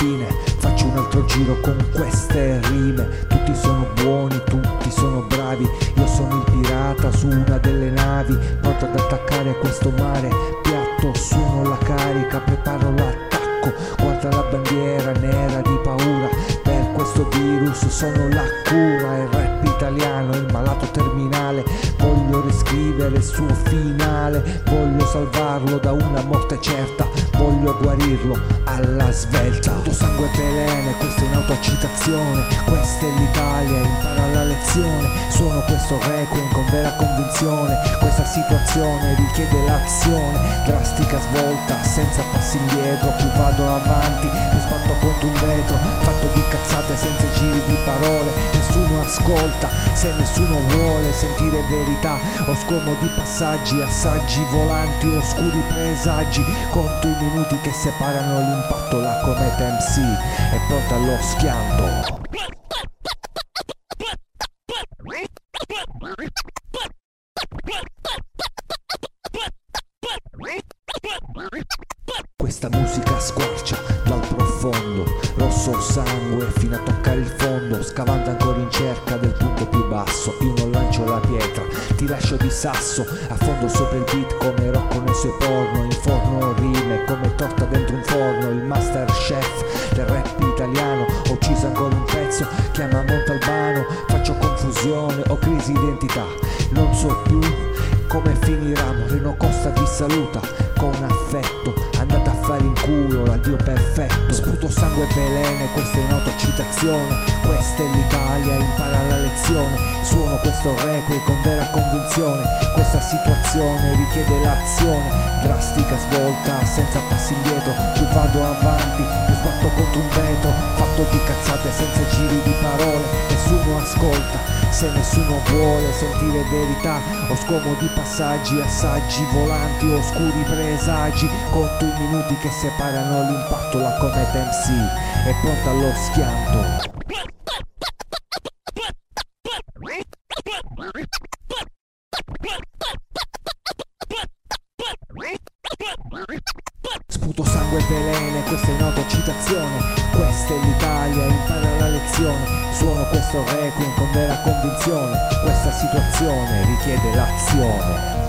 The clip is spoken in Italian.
fine. Faccio un altro giro con queste rime. Tutti sono buoni, tutti sono bravi. Io sono il pirata su una delle navi, pronto ad attaccare questo mare piatto. Suono la carica, preparo l'attacco. Guarda la bandiera nera di paura. Per questo virus sono la cura. Il rap italiano, il malato terminale. Voglio riscrivere il suo finale. Voglio salvarlo da una morte certa. Voglio guarirlo alla svelta. Tutto sangue e veleno, questa è un'autocitazione. Questa è l'Italia, impara la lezione. Suono questo requiem con vera convinzione. Questa situazione richiede l'azione. Drastica svolta, senza passi indietro. Più vado avanti, più sbatto contro un vetro. Fatto di cazzate senza giri di parole. Nessuno ascolta, se nessuno vuole sentire verità. Ho scomodi passaggi, assaggi volanti, oscuri presagi. Conto i minuti che separano l'impatto. La cometa MC è pronta allo schianto. Questa musica squarcia dal profondo, rosso sangue fino a toccare il fondo, scavando ancora in cerca del punto più basso. Io non lancio la pietra, ti lascio di sasso, a fondo sopra il beat come Rocco nei suoi porno, in forno rime come torta dentro un forno. Il master chef del rap italiano, ho ucciso ancora un pezzo, chiama Montalbano. Faccio confusione, ho crisi identità, non so più come finirà. Moreno Costa vi saluta con affetto, andate a fare in culo l'addio perfetto. Sputo sangue e veleno, questa è un'autocitazione. Questa è l'Italia, impara la lezione. Suono questo requiem con vera convinzione. Questa situazione richiede l'azione. Drastica svolta, senza passi indietro. Più vado avanti, più sbatto contro un vetro. Fatto di cazzate senza giri di parole. Nessuno ascolta, se nessuno vuole sentire verità. Ho scomodi passaggi, assaggi volanti, oscuri presagi. Conto i minuti che separano l'impatto. La cometa MC è pronta allo schianto. Sputo sangue e veleno, questa è un'autocitazione. Questa è l'Italia, impara la lezione. Suono questo requiem con vera convinzione. Questa situazione richiede l'azione.